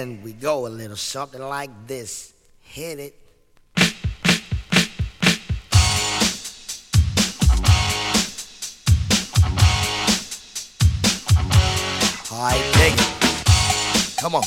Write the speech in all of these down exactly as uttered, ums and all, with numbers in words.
And we go a little something like this. Hit it. Alright, dig it. Come on.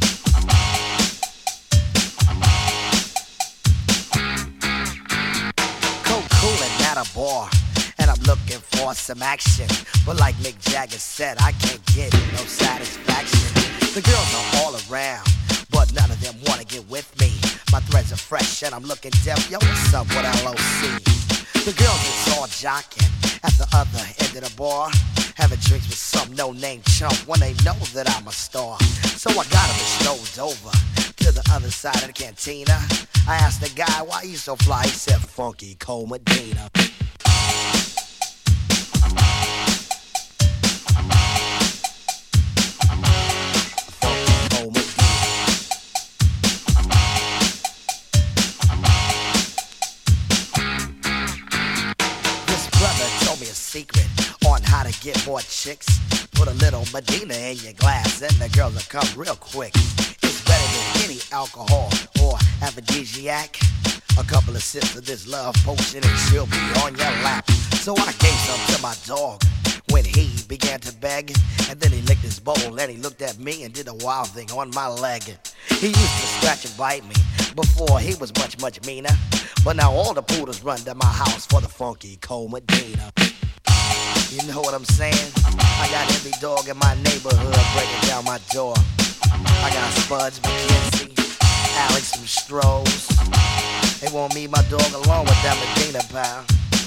Coolin' at a bar, and I'm looking for some action. But like Mick Jagger said, I can't get no satisfaction. The girls are all around, but none of them wanna get with me. My threads are fresh and I'm looking deaf. Yo, what's up with L O C? The girls is all jocking at the other end of the bar, having drinks with some no-name chump when they know that I'm a star. So I got them strolled over to the other side of the cantina. I asked the guy, why you so fly? He said, Funky Cold Medina. Secret on how to get more chicks. Put a little Medina in your glass and the girls will come real quick. It's better than any alcohol or aphrodisiac. A couple of sips of this love potion and she'll be on your lap. So I gave some to my dog when he began to beg. And then he licked his bowl and he looked at me and did a wild thing on my leg. He used to scratch and bite me before he was much, much meaner. But now all the poodles run to my house for the Funky Cold Medina. You know what I'm saying? I got every dog in my neighborhood breaking down my door. I got Spuds, McKenzie, Alex from Strohs. They want me, my dog, along with that Medina pal.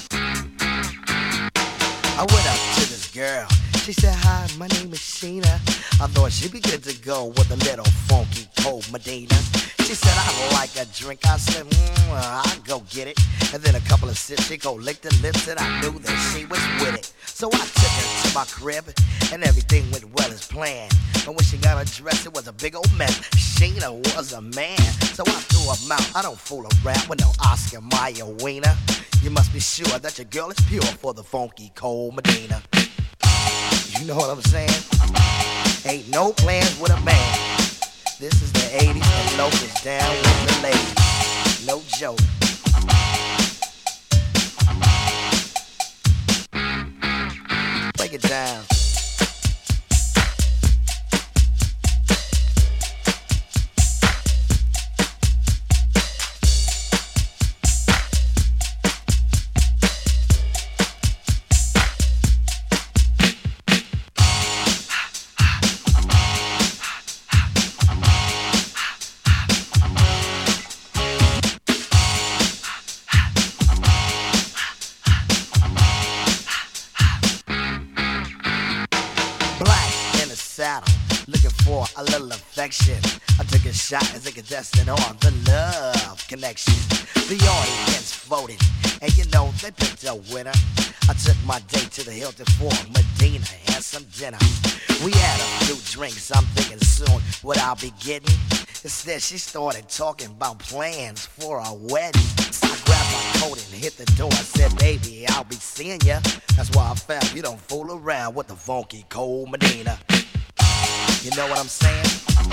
I went up to this girl. She said, hi, my name is Sheena. I thought she'd be good to go with a little Funky Cold Medina. She said, I like a drink. I said, mm, I'll go get it. And then a couple of sips, she go lick the lips, and I knew that she was with it. So I took her to my crib, and everything went well as planned. But when she got her dress, it was a big old mess. Sheena was a man, so I threw her out. I don't fool around with no Oscar Mayer wiener. You must be sure that your girl is pure for the Funky Cold Medina. You know what I'm saying? Ain't no plans with a man. This is the eighties and Locust down with the ladies. No joke. Break it down. Looking for a little affection. I took a shot as a contestant on the Love Connection. The audience voted, and you know they picked a winner. I took my date to the Hilton for Medina and some dinner. We had a few drinks, I'm thinking soon what I'll be getting. Instead she started talking about plans for a wedding. So I grabbed my coat and hit the door. I said, baby, I'll be seeing ya. That's why I found you don't fool around with the Funky Cold Medina. You know what I'm saying?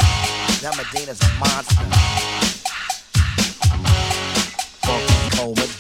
That Medina's a monster. Funky Cold Medina.